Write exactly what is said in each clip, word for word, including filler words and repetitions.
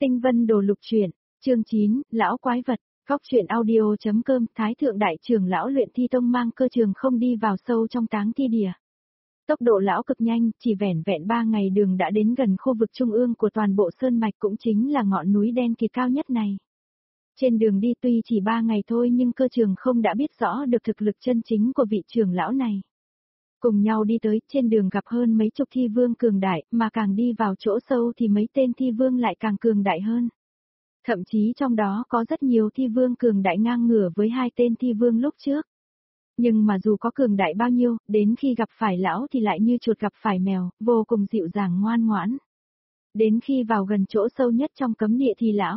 Tinh Vân Đồ Lục Truyện, chương chín, Lão Quái Vật, Góc Truyện Audio.com, Thái Thượng Đại Trưởng Lão Luyện Thi Tông mang cơ trường không đi vào sâu trong táng thi địa. Tốc độ lão cực nhanh, chỉ vẻn vẹn ba ngày đường đã đến gần khu vực trung ương của toàn bộ sơn mạch, cũng chính là ngọn núi đen kịt cao nhất này. Trên đường đi tuy chỉ ba ngày thôi nhưng cơ trường không đã biết rõ được thực lực chân chính của vị trưởng lão này. Cùng nhau đi tới, trên đường gặp hơn mấy chục thi vương cường đại, mà càng đi vào chỗ sâu thì mấy tên thi vương lại càng cường đại hơn. Thậm chí trong đó có rất nhiều thi vương cường đại ngang ngửa với hai tên thi vương lúc trước. Nhưng mà dù có cường đại bao nhiêu, đến khi gặp phải lão thì lại như chuột gặp phải mèo, vô cùng dịu dàng ngoan ngoãn. Đến khi vào gần chỗ sâu nhất trong cấm địa thì lão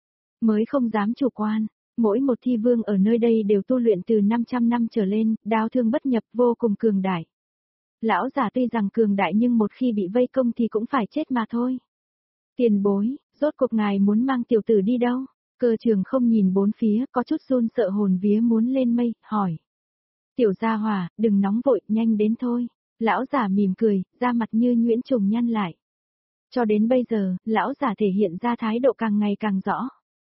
mới không dám chủ quan. Mỗi một thi vương ở nơi đây đều tu luyện từ năm trăm năm trở lên, đao thương bất nhập, vô cùng cường đại. Lão giả tuy rằng cường đại nhưng một khi bị vây công thì cũng phải chết mà thôi. Tiền bối, rốt cuộc ngài muốn mang tiểu tử đi đâu? Cơ trường không nhìn bốn phía, có chút run sợ hồn vía muốn lên mây, hỏi. Tiểu gia hỏa, đừng nóng vội, nhanh đến thôi. Lão giả mỉm cười, da mặt như nhuyễn trùng nhăn lại. Cho đến bây giờ, lão giả thể hiện ra thái độ càng ngày càng rõ.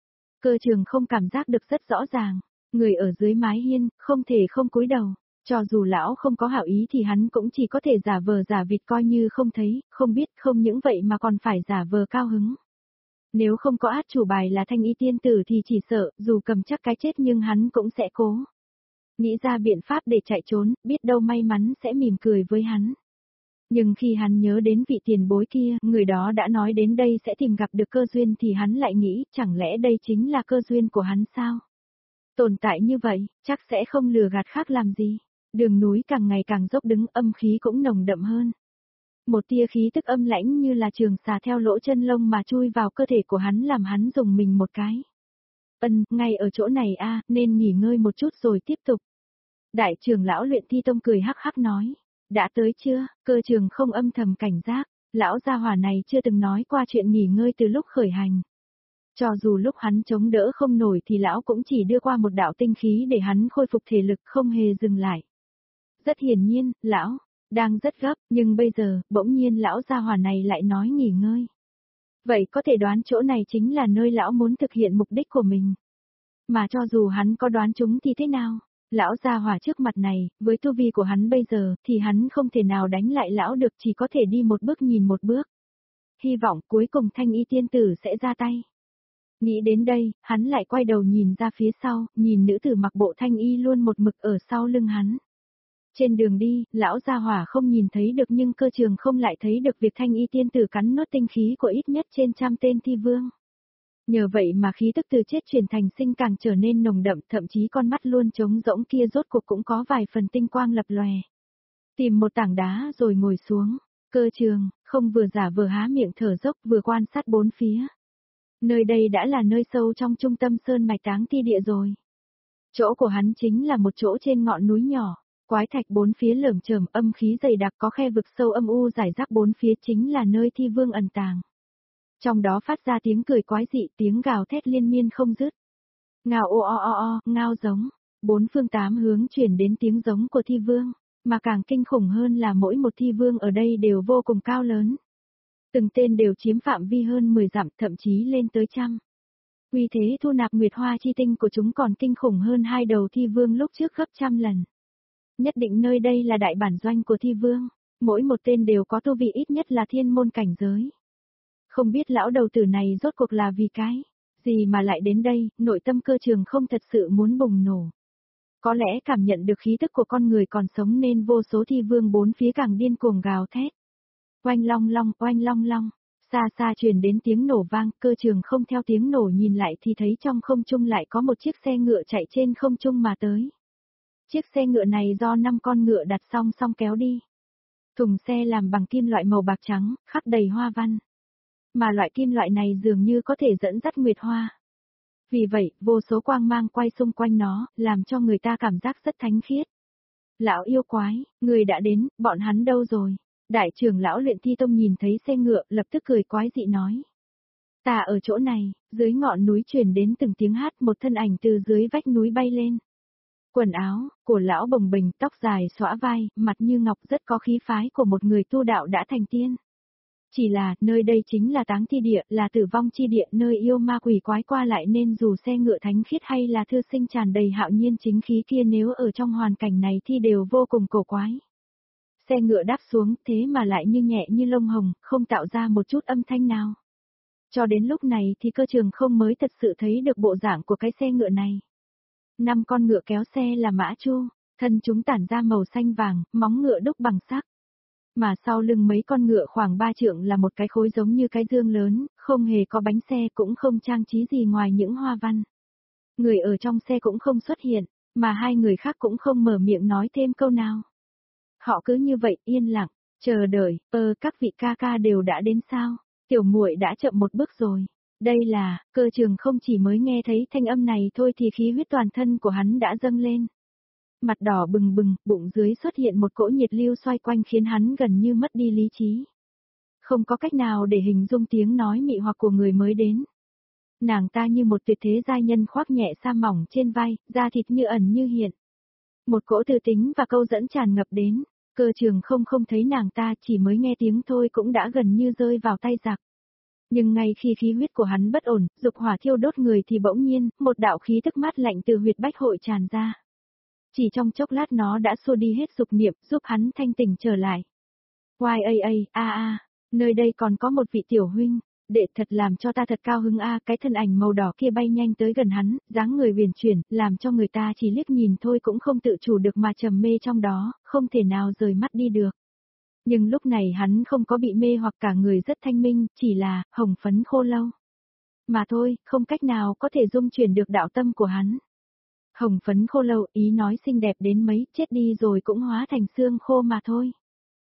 Cơ trường không cảm giác được rất rõ ràng. Người ở dưới mái hiên, không thể không cúi đầu. Cho dù lão không có hảo ý thì hắn cũng chỉ có thể giả vờ giả vịt coi như không thấy, không biết, không những vậy mà còn phải giả vờ cao hứng. Nếu không có át chủ bài là thanh y tiên tử thì chỉ sợ, dù cầm chắc cái chết nhưng hắn cũng sẽ cố. Nghĩ ra biện pháp để chạy trốn, biết đâu may mắn sẽ mỉm cười với hắn. Nhưng khi hắn nhớ đến vị tiền bối kia, người đó đã nói đến đây sẽ tìm gặp được cơ duyên thì hắn lại nghĩ, chẳng lẽ đây chính là cơ duyên của hắn sao? Tồn tại như vậy, chắc sẽ không lừa gạt khác làm gì. Đường núi càng ngày càng dốc đứng, âm khí cũng nồng đậm hơn. Một tia khí tức âm lãnh như là trường xà theo lỗ chân lông mà chui vào cơ thể của hắn làm hắn dùng mình một cái. Ân, ngay ở chỗ này a, nên nghỉ ngơi một chút rồi tiếp tục. Đại trưởng lão Luyện Thi Tông cười hắc hắc nói. Đã tới chưa? Cơ trường không âm thầm cảnh giác. Lão gia hỏa này chưa từng nói qua chuyện nghỉ ngơi từ lúc khởi hành. Cho dù lúc hắn chống đỡ không nổi thì lão cũng chỉ đưa qua một đạo tinh khí để hắn khôi phục thể lực, không hề dừng lại. Rất hiển nhiên, lão đang rất gấp, nhưng bây giờ, bỗng nhiên lão gia hỏa này lại nói nghỉ ngơi. Vậy có thể đoán chỗ này chính là nơi lão muốn thực hiện mục đích của mình. Mà cho dù hắn có đoán chúng thì thế nào? Lão gia hỏa trước mặt này, với tu vi của hắn bây giờ, thì hắn không thể nào đánh lại lão được, chỉ có thể đi một bước nhìn một bước. Hy vọng cuối cùng thanh y tiên tử sẽ ra tay. Nghĩ đến đây, hắn lại quay đầu nhìn ra phía sau, nhìn nữ tử mặc bộ thanh y luôn một mực ở sau lưng hắn. Trên đường đi, lão gia hỏa không nhìn thấy được nhưng cơ trường không lại thấy được việc thanh y tiên tử cắn nốt tinh khí của ít nhất trên trăm tên thi vương. Nhờ vậy mà khí tức từ chết chuyển thành sinh càng trở nên nồng đậm, thậm chí con mắt luôn trống rỗng kia rốt cuộc cũng có vài phần tinh quang lập lòe. Tìm một tảng đá rồi ngồi xuống, cơ trường, không vừa giả vờ há miệng thở dốc vừa quan sát bốn phía. Nơi đây đã là nơi sâu trong trung tâm sơn mạch táng thi địa rồi. Chỗ của hắn chính là một chỗ trên ngọn núi nhỏ. Quái thạch bốn phía lởm chởm, âm khí dày đặc, có khe vực sâu âm u rải rác bốn phía chính là nơi thi vương ẩn tàng. Trong đó phát ra tiếng cười quái dị, tiếng gào thét liên miên không dứt. Ngao o o o o, ngao giống. Bốn phương tám hướng truyền đến tiếng giống của thi vương, mà càng kinh khủng hơn là mỗi một thi vương ở đây đều vô cùng cao lớn. Từng tên đều chiếm phạm vi hơn mười dặm, thậm chí lên tới trăm. Uy thế thu nạp nguyệt hoa chi tinh của chúng còn kinh khủng hơn hai đầu thi vương lúc trước gấp trăm lần. Nhất định nơi đây là đại bản doanh của thi vương, mỗi một tên đều có tu vị ít nhất là thiên môn cảnh giới. Không biết lão đầu tử này rốt cuộc là vì cái gì mà lại đến đây, nội tâm cơ trường không thật sự muốn bùng nổ. Có lẽ cảm nhận được khí tức của con người còn sống nên vô số thi vương bốn phía càng điên cuồng gào thét. Oanh long long, oanh long long, xa xa truyền đến tiếng nổ vang, cơ trường không theo tiếng nổ nhìn lại thì thấy trong không trung lại có một chiếc xe ngựa chạy trên không trung mà tới. Chiếc xe ngựa này do năm con ngựa đặt song song kéo đi. Thùng xe làm bằng kim loại màu bạc trắng, khắc đầy hoa văn. Mà loại kim loại này dường như có thể dẫn dắt nguyệt hoa. Vì vậy, vô số quang mang quay xung quanh nó, làm cho người ta cảm giác rất thánh khiết. Lão yêu quái, người đã đến, bọn hắn đâu rồi? Đại trưởng lão Luyện Thi Tông nhìn thấy xe ngựa, lập tức cười quái dị nói. Ta ở chỗ này, dưới ngọn núi truyền đến từng tiếng hát, một thân ảnh từ dưới vách núi bay lên. Quần áo của lão bồng bềnh, tóc dài xõa vai, mặt như ngọc, rất có khí phái của một người tu đạo đã thành tiên. Chỉ là, nơi đây chính là táng thi địa, là tử vong chi địa, nơi yêu ma quỷ quái qua lại nên dù xe ngựa thánh khiết hay là thư sinh tràn đầy hạo nhiên chính khí kia nếu ở trong hoàn cảnh này thì đều vô cùng cổ quái. Xe ngựa đáp xuống thế mà lại như nhẹ như lông hồng, không tạo ra một chút âm thanh nào. Cho đến lúc này thì Cơ Trường không mới thật sự thấy được bộ dạng của cái xe ngựa này. Năm con ngựa kéo xe là mã chu, thân chúng tản ra màu xanh vàng, móng ngựa đúc bằng sắt. Mà sau lưng mấy con ngựa khoảng ba trượng là một cái khối giống như cái dương lớn, không hề có bánh xe cũng không trang trí gì ngoài những hoa văn. Người ở trong xe cũng không xuất hiện, mà hai người khác cũng không mở miệng nói thêm câu nào. Họ cứ như vậy yên lặng, chờ đợi, ơ các vị ca ca đều đã đến sao, tiểu muội đã chậm một bước rồi. Đây là, Cơ Trường không chỉ mới nghe thấy thanh âm này thôi thì khí huyết toàn thân của hắn đã dâng lên. Mặt đỏ bừng bừng, bụng dưới xuất hiện một cỗ nhiệt lưu xoay quanh khiến hắn gần như mất đi lý trí. Không có cách nào để hình dung tiếng nói mị hoặc của người mới đến. Nàng ta như một tuyệt thế giai nhân khoác nhẹ sa mỏng trên vai, da thịt như ẩn như hiện. Một cỗ tư tính và câu dẫn tràn ngập đến, Cơ Trường không không thấy nàng ta chỉ mới nghe tiếng thôi cũng đã gần như rơi vào tay giặc. Nhưng ngay khi khí huyết của hắn bất ổn, dục hỏa thiêu đốt người thì bỗng nhiên, một đạo khí tức mát lạnh từ huyệt bách hội tràn ra. Chỉ trong chốc lát nó đã xua đi hết dục niệm, giúp hắn thanh tỉnh trở lại. Oai ây ây, a a, nơi đây còn có một vị tiểu huynh, đệ thật làm cho ta thật cao hứng a, cái thân ảnh màu đỏ kia bay nhanh tới gần hắn, dáng người huyền chuyển, làm cho người ta chỉ liếc nhìn thôi cũng không tự chủ được mà trầm mê trong đó, không thể nào rời mắt đi được. Nhưng lúc này hắn không có bị mê hoặc cả người rất thanh minh, chỉ là, hồng phấn khô lâu. Mà thôi, không cách nào có thể dung chuyển được đạo tâm của hắn. Hồng phấn khô lâu, ý nói xinh đẹp đến mấy, chết đi rồi cũng hóa thành xương khô mà thôi.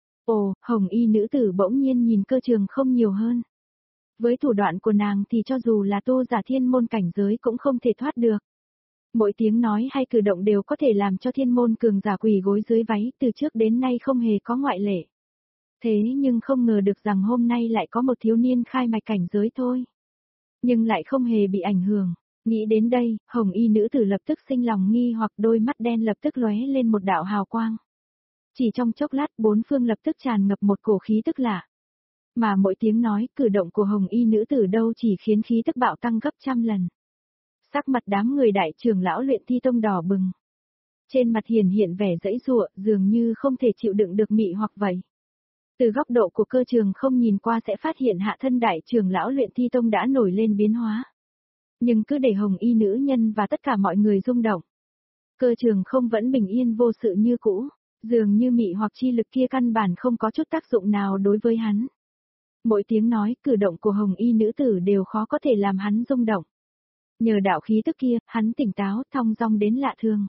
Ồ, hồng y nữ tử bỗng nhiên nhìn Cơ Trường không nhiều hơn. Với thủ đoạn của nàng thì cho dù là tu giả thiên môn cảnh giới cũng không thể thoát được. Mỗi tiếng nói hay cử động đều có thể làm cho thiên môn cường giả quỳ gối dưới váy, từ trước đến nay không hề có ngoại lệ. Thế nhưng không ngờ được rằng hôm nay lại có một thiếu niên khai mạch cảnh giới thôi. Nhưng lại không hề bị ảnh hưởng. Nghĩ đến đây, hồng y nữ tử lập tức sinh lòng nghi hoặc đôi mắt đen lập tức lóe lên một đạo hào quang. Chỉ trong chốc lát bốn phương lập tức tràn ngập một cổ khí tức lạ. Mà mỗi tiếng nói, cử động của hồng y nữ tử đâu chỉ khiến khí tức bạo tăng gấp trăm lần. Sắc mặt đám người đại trưởng lão luyện thi tông đỏ bừng. Trên mặt hiền hiện vẻ dãy dụa, dường như không thể chịu đựng được mị hoặc vậy. Từ góc độ của Cơ Trường không nhìn qua sẽ phát hiện hạ thân đại trưởng lão luyện thi tông đã nổi lên biến hóa. Nhưng cứ để hồng y nữ nhân và tất cả mọi người rung động. Cơ Trường không vẫn bình yên vô sự như cũ, dường như mị hoặc chi lực kia căn bản không có chút tác dụng nào đối với hắn. Mỗi tiếng nói, cử động của hồng y nữ tử đều khó có thể làm hắn rung động. Nhờ đạo khí tức kia, hắn tỉnh táo, thong dong đến lạ thường.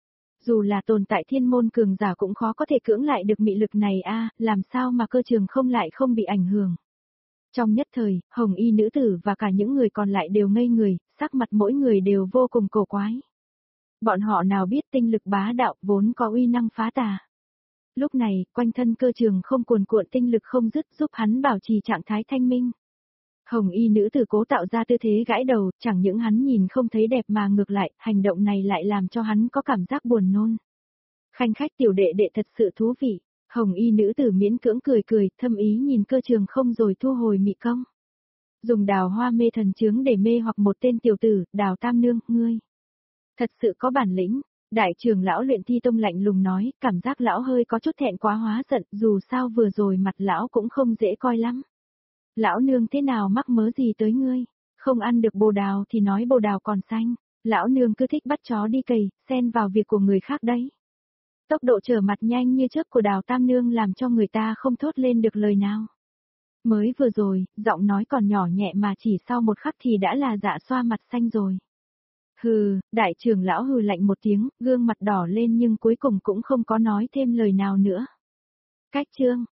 Dù là tồn tại thiên môn cường giả cũng khó có thể cưỡng lại được mị lực này a, làm sao mà Cơ Trường không lại không bị ảnh hưởng. Trong nhất thời, hồng y nữ tử và cả những người còn lại đều ngây người, sắc mặt mỗi người đều vô cùng cổ quái. Bọn họ nào biết tinh lực bá đạo vốn có uy năng phá tà. Lúc này, quanh thân Cơ Trường không cuồn cuộn tinh lực không dứt giúp hắn bảo trì trạng thái thanh minh. Hồng y nữ tử cố tạo ra tư thế gãi đầu, chẳng những hắn nhìn không thấy đẹp mà ngược lại, hành động này lại làm cho hắn có cảm giác buồn nôn. Khanh khách tiểu đệ đệ thật sự thú vị. Hồng y nữ tử miễn cưỡng cười cười, thâm ý nhìn Cơ Trường không rồi thu hồi mị công. Dùng đào hoa mê thần chướng để mê hoặc một tên tiểu tử, đào tam nương, ngươi. Thật sự có bản lĩnh, đại trưởng lão luyện thi tông lạnh lùng nói, cảm giác lão hơi có chút thẹn quá hóa giận, dù sao vừa rồi mặt lão cũng không dễ coi lắm. Lão nương thế nào mắc mớ gì tới ngươi, không ăn được bồ đào thì nói bồ đào còn xanh, lão nương cứ thích bắt chó đi cày, xen vào việc của người khác đấy. Tốc độ trở mặt nhanh như chớp của đào tam nương làm cho người ta không thốt lên được lời nào. Mới vừa rồi, giọng nói còn nhỏ nhẹ mà chỉ sau một khắc thì đã là dạ xoa mặt xanh rồi. Hừ, đại trưởng lão hừ lạnh một tiếng, gương mặt đỏ lên nhưng cuối cùng cũng không có nói thêm lời nào nữa. Cách chương